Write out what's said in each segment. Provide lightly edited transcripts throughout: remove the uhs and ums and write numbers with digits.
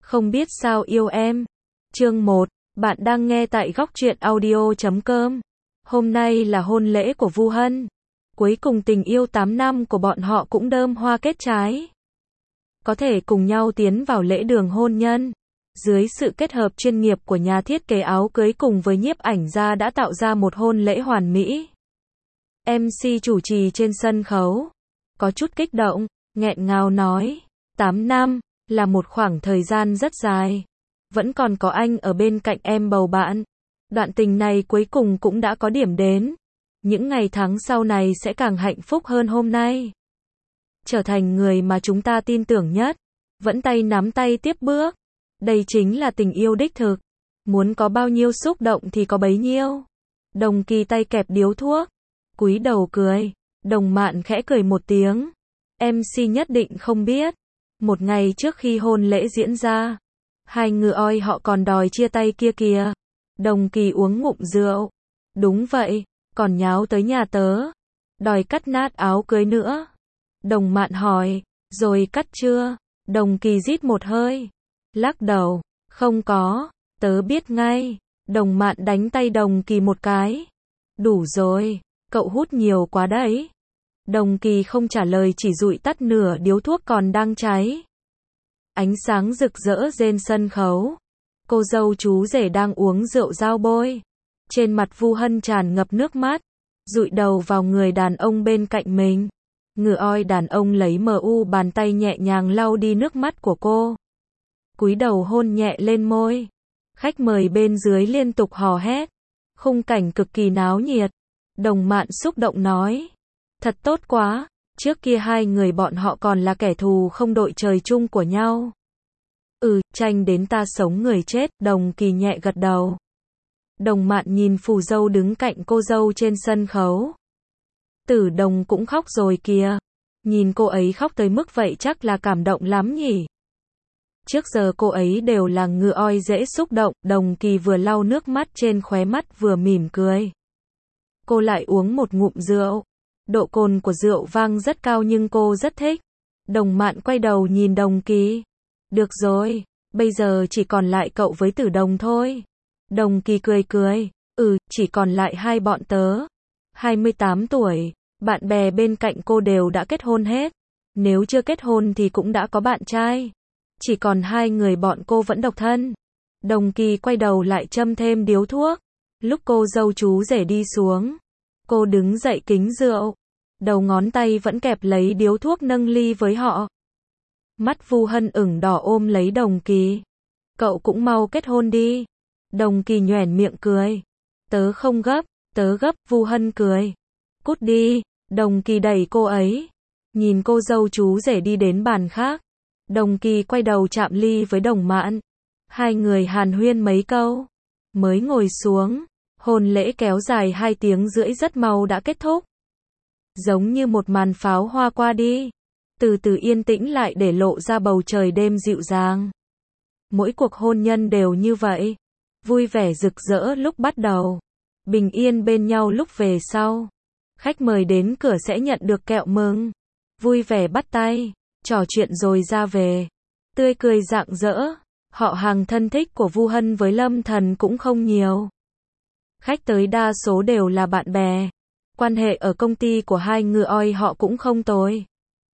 Không biết sao yêu em. Chương 1, bạn đang nghe tại góc truyện audio.com. Hôm nay là hôn lễ của Vu Hân. Cuối cùng tình yêu 8 năm của bọn họ cũng đơm hoa kết trái. Có thể cùng nhau tiến vào lễ đường hôn nhân. Dưới sự kết hợp chuyên nghiệp của nhà thiết kế áo cưới cùng với nhiếp ảnh gia đã tạo ra một hôn lễ hoàn mỹ. MC chủ trì trên sân khấu có chút kích động, nghẹn ngào nói, 8 năm là một khoảng thời gian rất dài. Vẫn còn có anh ở bên cạnh em bầu bạn. Đoạn tình này cuối cùng cũng đã có điểm đến. Những ngày tháng sau này sẽ càng hạnh phúc hơn hôm nay. Trở thành người mà chúng ta tin tưởng nhất. Vẫn tay nắm tay tiếp bước. Đây chính là tình yêu đích thực. Muốn có bao nhiêu xúc động thì có bấy nhiêu. Đồng Kỳ tay kẹp điếu thuốc, cúi đầu cười. Đồng Mạn khẽ cười một tiếng. MC nhất định không biết. Một ngày trước khi hôn lễ diễn ra, hai người oi họ còn đòi chia tay kia kìa. Đồng Kỳ uống ngụm rượu. Đúng vậy, còn nháo tới nhà tớ. Đòi cắt nát áo cưới nữa. Đồng Mạn hỏi, rồi cắt chưa? Đồng Kỳ rít một hơi. Lắc đầu, không có, tớ biết ngay. Đồng Mạn đánh tay Đồng Kỳ một cái. Đủ rồi, cậu hút nhiều quá đấy. Đồng Kỳ không trả lời chỉ dụi tắt nửa điếu thuốc còn đang cháy. Ánh sáng rực rỡ trên sân khấu. Cô dâu chú rể đang uống rượu dao bôi. Trên mặt Vu Hân tràn ngập nước mắt, dụi đầu vào người đàn ông bên cạnh mình. Người oi đàn ông lấy bàn tay nhẹ nhàng lau đi nước mắt của cô. Cúi đầu hôn nhẹ lên môi. Khách mời bên dưới liên tục hò hét. Khung cảnh cực kỳ náo nhiệt. Đồng Mạn xúc động nói. Thật tốt quá, trước kia hai người bọn họ còn là kẻ thù không đội trời chung của nhau. Tranh đến ta sống người chết, Đồng Kỳ nhẹ gật đầu. Đồng Mạn nhìn phù dâu đứng cạnh cô dâu trên sân khấu. Tử Đồng cũng khóc rồi kìa. Nhìn cô ấy khóc tới mức vậy chắc là cảm động lắm nhỉ. Trước giờ cô ấy đều là ngựa oi dễ xúc động. Đồng Kỳ vừa lau nước mắt trên khóe mắt vừa mỉm cười. Cô lại uống một ngụm rượu. Độ cồn của rượu vang rất cao nhưng cô rất thích. Đồng Mạn quay đầu nhìn Đồng Kỳ. Được rồi, bây giờ chỉ còn lại cậu với Tử Đồng thôi. Đồng Kỳ cười cười. Chỉ còn lại hai bọn tớ. 28 tuổi, bạn bè bên cạnh cô đều đã kết hôn hết. Nếu chưa kết hôn thì cũng đã có bạn trai. Chỉ còn hai người bọn cô vẫn độc thân. Đồng Kỳ quay đầu lại châm thêm điếu thuốc. Lúc cô dâu chú rể đi xuống, cô đứng dậy kính rượu. Đầu ngón tay vẫn kẹp lấy điếu thuốc nâng ly với họ. Mắt Vu Hân ửng đỏ ôm lấy Đồng Kỳ. Cậu cũng mau kết hôn đi. Đồng Kỳ nhoẻn miệng cười. Tớ không gấp, tớ gấp, Vu Hân cười. Cút đi, Đồng Kỳ đẩy cô ấy. Nhìn cô dâu chú rể đi đến bàn khác. Đồng Kỳ quay đầu chạm ly với Đồng Mạn. Hai người hàn huyên mấy câu. Mới ngồi xuống. Hôn lễ kéo dài 2 tiếng rưỡi rất mau đã kết thúc. Giống như một màn pháo hoa qua đi. Từ từ yên tĩnh lại để lộ ra bầu trời đêm dịu dàng. Mỗi cuộc hôn nhân đều như vậy. Vui vẻ rực rỡ lúc bắt đầu. Bình yên bên nhau lúc về sau. Khách mời đến cửa sẽ nhận được kẹo mừng. Vui vẻ bắt tay. Trò chuyện rồi ra về. Tươi cười rạng rỡ. Họ hàng thân thích của Vu Hân với Lâm Thần cũng không nhiều. Khách tới đa số đều là bạn bè. Quan hệ ở công ty của hai người oi họ cũng không tồi.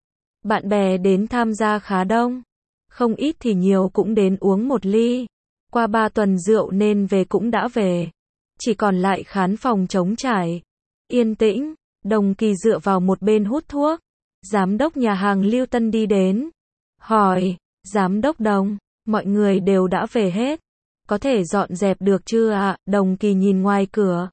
Bạn bè đến tham gia khá đông. Không ít thì nhiều cũng đến uống một ly. Qua 3 tuần rượu nên về cũng đã về. Chỉ còn lại khán phòng trống trải. Yên tĩnh, Đồng Kỳ dựa vào một bên hút thuốc. Giám đốc nhà hàng Lưu Tân đi đến. Hỏi, Giám đốc Đồng, mọi người đều đã về hết. Có thể dọn dẹp được chưa ạ? Đồng Kỳ nhìn ngoài cửa.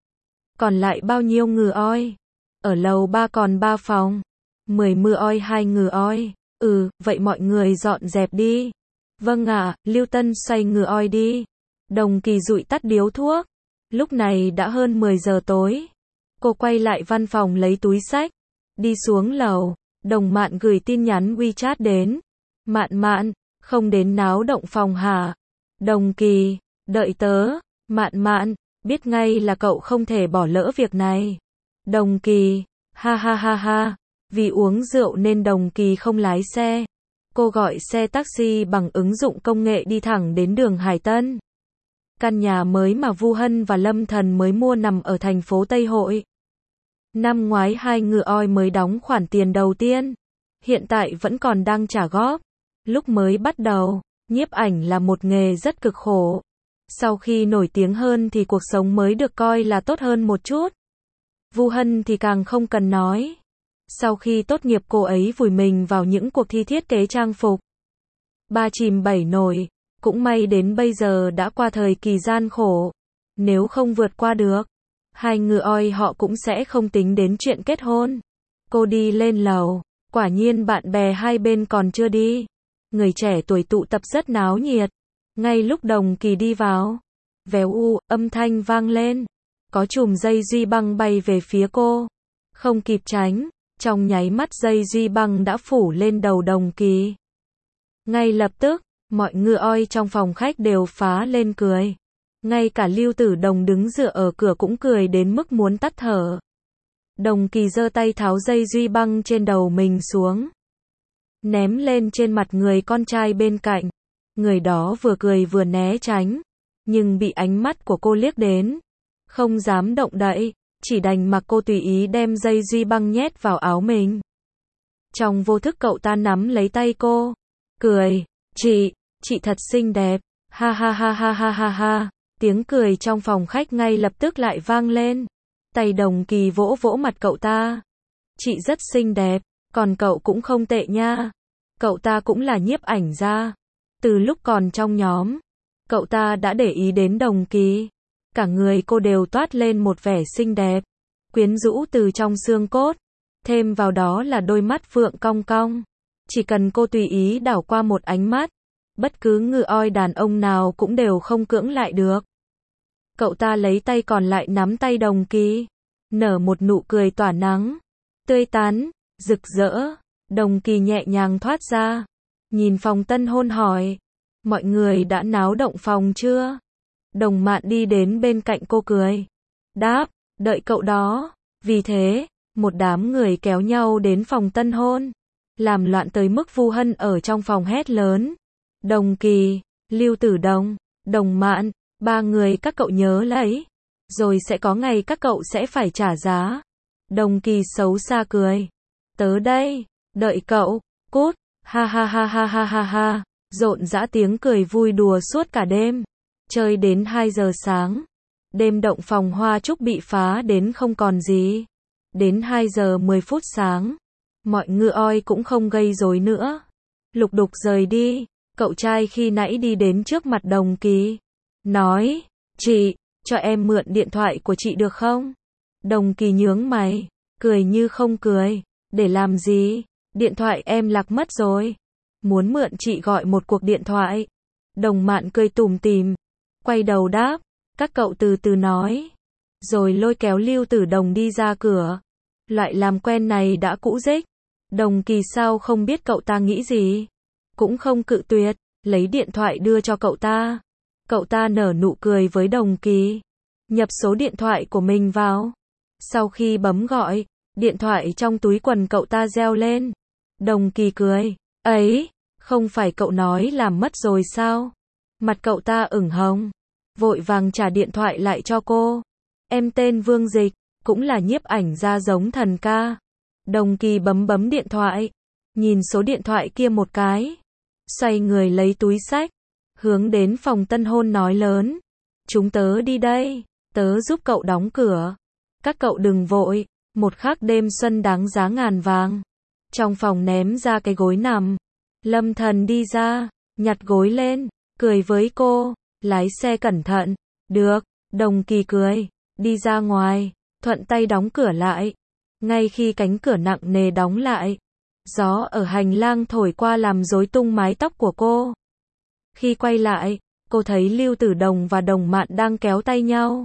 Còn lại bao nhiêu người oi? Ở lầu 3 còn 3 phòng. 10 người oi 2 người oi. Vậy mọi người dọn dẹp đi. Vâng ạ, Lưu Tân xoay người oi đi. Đồng Kỳ dụi tắt điếu thuốc. Lúc này đã hơn 10 giờ tối. Cô quay lại văn phòng lấy túi xách. Đi xuống lầu. Đồng Mạn gửi tin nhắn WeChat đến. Mạn, không đến náo động phòng hả? Đồng Kỳ, đợi tớ. Mạn, biết ngay là cậu không thể bỏ lỡ việc này. Đồng Kỳ, ha ha ha ha. Vì uống rượu nên Đồng Kỳ không lái xe. Cô gọi xe taxi bằng ứng dụng công nghệ đi thẳng đến đường Hải Tân. Căn nhà mới mà Vu Hân và Lâm Thần mới mua nằm ở thành phố Tây Hội. Năm ngoái hai ngựa oi mới đóng khoản tiền đầu tiên. Hiện tại vẫn còn đang trả góp. Lúc mới bắt đầu, nhiếp ảnh là một nghề rất cực khổ. Sau khi nổi tiếng hơn thì cuộc sống mới được coi là tốt hơn một chút. Vu Hân thì càng không cần nói. Sau khi tốt nghiệp cô ấy vùi mình vào những cuộc thi thiết kế trang phục. Ba chìm bảy nổi, cũng may đến bây giờ đã qua thời kỳ gian khổ. Nếu không vượt qua được, hai ngựa oi họ cũng sẽ không tính đến chuyện kết hôn. Cô đi lên lầu, quả nhiên bạn bè hai bên còn chưa đi. Người trẻ tuổi tụ tập rất náo nhiệt. Ngay lúc Đồng Kỳ đi vào, vèo u, âm thanh vang lên. Có chùm dây duy băng bay về phía cô. Không kịp tránh, trong nháy mắt dây duy băng đã phủ lên đầu Đồng Kỳ. Ngay lập tức, mọi ngựa oi trong phòng khách đều phá lên cười. Ngay cả Lưu Tử Đồng đứng dựa ở cửa cũng cười đến mức muốn tắt thở. Đồng Kỳ giơ tay tháo dây duy băng trên đầu mình xuống, ném lên trên mặt người con trai bên cạnh. Người đó vừa cười vừa né tránh, nhưng bị ánh mắt của cô liếc đến. Không dám động đậy, chỉ đành mặc cô tùy ý đem dây duy băng nhét vào áo mình. Trong vô thức cậu ta nắm lấy tay cô, cười, chị thật xinh đẹp, ha ha ha ha ha ha ha. Tiếng cười trong phòng khách ngay lập tức lại vang lên. Tay Đồng Kỳ vỗ vỗ mặt cậu ta. Chị rất xinh đẹp, còn cậu cũng không tệ nha. Cậu ta cũng là nhiếp ảnh gia. Từ lúc còn trong nhóm, cậu ta đã để ý đến Đồng Kỳ. Cả người cô đều toát lên một vẻ xinh đẹp, quyến rũ từ trong xương cốt. Thêm vào đó là đôi mắt phượng cong cong. Chỉ cần cô tùy ý đảo qua một ánh mắt, bất cứ ngựa oi đàn ông nào cũng đều không cưỡng lại được. Cậu ta lấy tay còn lại nắm tay Đồng Kỳ, nở một nụ cười tỏa nắng, tươi tắn, rực rỡ. Đồng Kỳ nhẹ nhàng thoát ra, nhìn phòng tân hôn hỏi, mọi người đã náo động phòng chưa? Đồng Mạn đi đến bên cạnh cô cười, đáp, đợi cậu đó. Vì thế, một đám người kéo nhau đến phòng tân hôn, làm loạn tới mức Vu Hân ở trong phòng hét lớn. Đồng Kỳ, Lưu Tử Đồng, Đồng Mạn, ba người các cậu nhớ lấy, rồi sẽ có ngày các cậu sẽ phải trả giá. Đồng Kỳ xấu xa cười, tớ đây, đợi cậu, cút, ha ha ha ha ha ha ha. Rộn rã tiếng cười vui đùa suốt cả đêm, chơi đến 2 giờ sáng. Đêm động phòng hoa trúc bị phá đến không còn gì. Đến 2 giờ 10 phút sáng, mọi ngựa oi cũng không gây rối nữa, lục đục rời đi. Cậu trai khi nãy đi đến trước mặt Đồng Kỳ, nói, chị, cho em mượn điện thoại của chị được không? Đồng Kỳ nhướng mày, cười như không cười, để làm gì? Điện thoại em lạc mất rồi. Muốn mượn chị gọi một cuộc điện thoại. Đồng Mạn cười tủm tỉm, quay đầu đáp, các cậu từ từ nói. Rồi lôi kéo Lưu Tử Đồng đi ra cửa. Loại làm quen này đã cũ rích. Đồng Kỳ sao không biết cậu ta nghĩ gì, cũng không cự tuyệt, lấy điện thoại đưa cho cậu ta. Cậu ta nở nụ cười với Đồng Kỳ, nhập số điện thoại của mình vào. Sau khi bấm gọi, điện thoại trong túi quần cậu ta reo lên. Đồng Kỳ cười, ấy, không phải cậu nói làm mất rồi sao? Mặt cậu ta ửng hồng, vội vàng trả điện thoại lại cho cô. Em tên Vương Dịch, cũng là nhiếp ảnh gia giống thần ca. Đồng Kỳ bấm điện thoại, nhìn số điện thoại kia một cái, xoay người lấy túi xách, hướng đến phòng tân hôn nói lớn, chúng tớ đi đây, tớ giúp cậu đóng cửa. Các cậu đừng vội, một khắc đêm xuân đáng giá ngàn vàng. Trong phòng ném ra cái gối nằm, Lâm Thần đi ra, nhặt gối lên, cười với cô, lái xe cẩn thận. Được, Đồng Kỳ cười, đi ra ngoài, thuận tay đóng cửa lại. Ngay khi cánh cửa nặng nề đóng lại, gió ở hành lang thổi qua làm rối tung mái tóc của cô. Khi quay lại, cô thấy Lưu Tử Đồng và Đồng Mạn đang kéo tay nhau.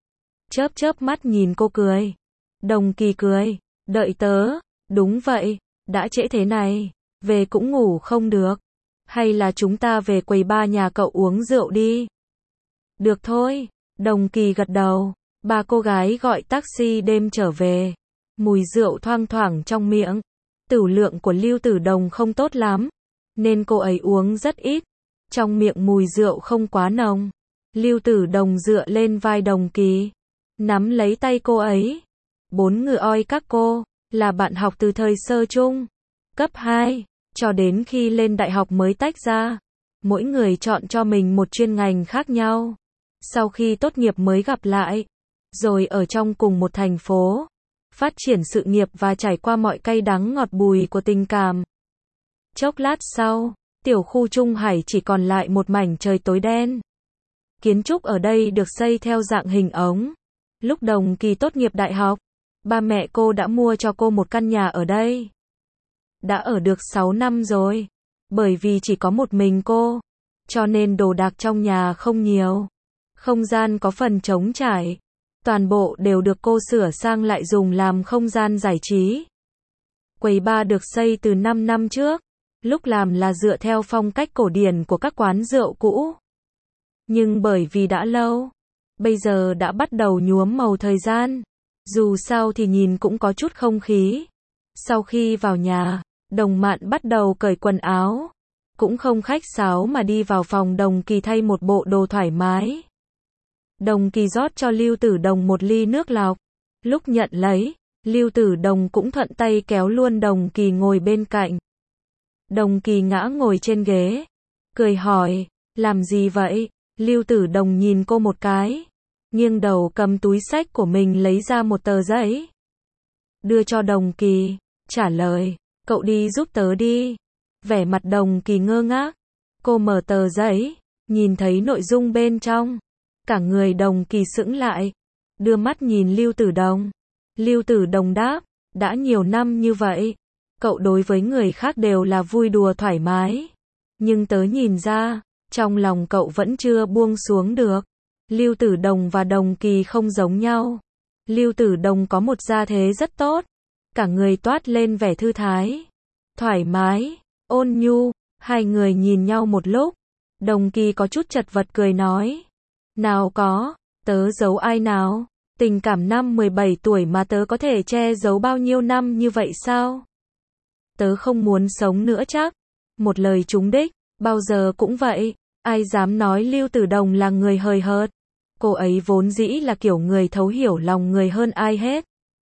Chớp mắt nhìn cô cười. Đồng Kỳ cười, đợi tớ. Đúng vậy, đã trễ thế này, về cũng ngủ không được. Hay là chúng ta về quầy bar nhà cậu uống rượu đi. Được thôi, Đồng Kỳ gật đầu. Ba cô gái gọi taxi đêm trở về. Mùi rượu thoang thoảng trong miệng. Tửu lượng của Lưu Tử Đồng không tốt lắm, nên cô ấy uống rất ít. Trong miệng mùi rượu không quá nồng. Lưu Tử Đồng dựa lên vai Đồng Kỳ, nắm lấy tay cô ấy. 4 người oi các cô, là bạn học từ thời sơ chung, cấp 2, cho đến khi lên đại học mới tách ra. Mỗi người chọn cho mình một chuyên ngành khác nhau. Sau khi tốt nghiệp mới gặp lại, rồi ở trong cùng một thành phố, phát triển sự nghiệp và trải qua mọi cay đắng ngọt bùi của tình cảm. Chốc lát sau, tiểu khu Trung Hải chỉ còn lại một mảnh trời tối đen. Kiến trúc ở đây được xây theo dạng hình ống. Lúc Đồng Kỳ tốt nghiệp đại học, ba mẹ cô đã mua cho cô một căn nhà ở đây. Đã ở được 6 năm rồi. Bởi vì chỉ có một mình cô, cho nên đồ đạc trong nhà không nhiều. Không gian có phần trống trải. Toàn bộ đều được cô sửa sang lại dùng làm không gian giải trí. Quầy bar được xây từ 5 năm trước. Lúc làm là dựa theo phong cách cổ điển của các quán rượu cũ. Nhưng bởi vì đã lâu, bây giờ đã bắt đầu nhuốm màu thời gian. Dù sao thì nhìn cũng có chút không khí. Sau khi vào nhà, Đồng Mạn bắt đầu cởi quần áo. Cũng không khách sáo mà đi vào phòng Đồng Kỳ thay một bộ đồ thoải mái. Đồng Kỳ rót cho Lưu Tử Đồng một ly nước lọc. Lúc nhận lấy, Lưu Tử Đồng cũng thuận tay kéo luôn Đồng Kỳ ngồi bên cạnh. Đồng Kỳ ngã ngồi trên ghế, cười hỏi, làm gì vậy? Lưu Tử Đồng nhìn cô một cái, nghiêng đầu cầm túi xách của mình lấy ra một tờ giấy. Đưa cho Đồng Kỳ, trả lời, cậu đi giúp tớ đi. Vẻ mặt Đồng Kỳ ngơ ngác, cô mở tờ giấy, nhìn thấy nội dung bên trong. Cả người Đồng Kỳ sững lại, đưa mắt nhìn Lưu Tử Đồng. Lưu Tử Đồng đáp, đã nhiều năm như vậy, cậu đối với người khác đều là vui đùa thoải mái. Nhưng tớ nhìn ra, trong lòng cậu vẫn chưa buông xuống được. Lưu Tử Đồng và Đồng Kỳ không giống nhau. Lưu Tử Đồng có một gia thế rất tốt, cả người toát lên vẻ thư thái, thoải mái, ôn nhu. Hai người nhìn nhau một lúc, Đồng Kỳ có chút chật vật cười nói, nào có, tớ giấu ai nào, tình cảm năm 17 tuổi mà tớ có thể che giấu bao nhiêu năm như vậy sao? Tớ không muốn sống nữa chắc. Một lời trúng đích, bao giờ cũng vậy, ai dám nói Lưu Tử Đồng là người hời hợt. Cô ấy vốn dĩ là kiểu người thấu hiểu lòng người hơn ai hết.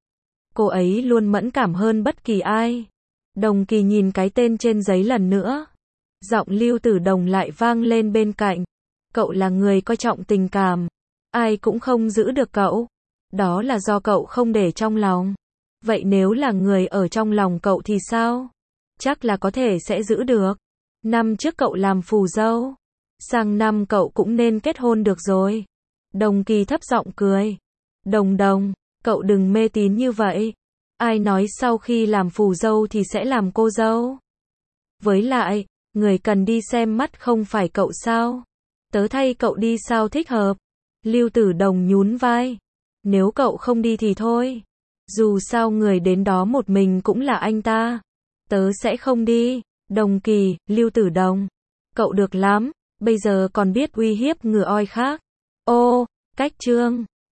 Cô ấy luôn mẫn cảm hơn bất kỳ ai. Đồng Kỳ nhìn cái tên trên giấy lần nữa. Giọng Lưu Tử Đồng lại vang lên bên cạnh. Cậu là người coi trọng tình cảm. Ai cũng không giữ được cậu. Đó là do cậu không để trong lòng. Vậy nếu là người ở trong lòng cậu thì sao? Chắc là có thể sẽ giữ được. Năm trước cậu làm phù dâu. Sang năm cậu cũng nên kết hôn được rồi. Đồng Kỳ thấp giọng cười. Đồng Đồng, cậu đừng mê tín như vậy. Ai nói sau khi làm phù dâu thì sẽ làm cô dâu? Với lại, người cần đi xem mắt không phải cậu sao? Tớ thay cậu đi sao thích hợp? Lưu Tử Đồng nhún vai. Nếu cậu không đi thì thôi. Dù sao người đến đó một mình cũng là anh ta. Tớ sẽ không đi. Đồng Kỳ, Lưu Tử Đồng. Cậu được lắm, bây giờ còn biết uy hiếp người oi khác. Ô, cách chương.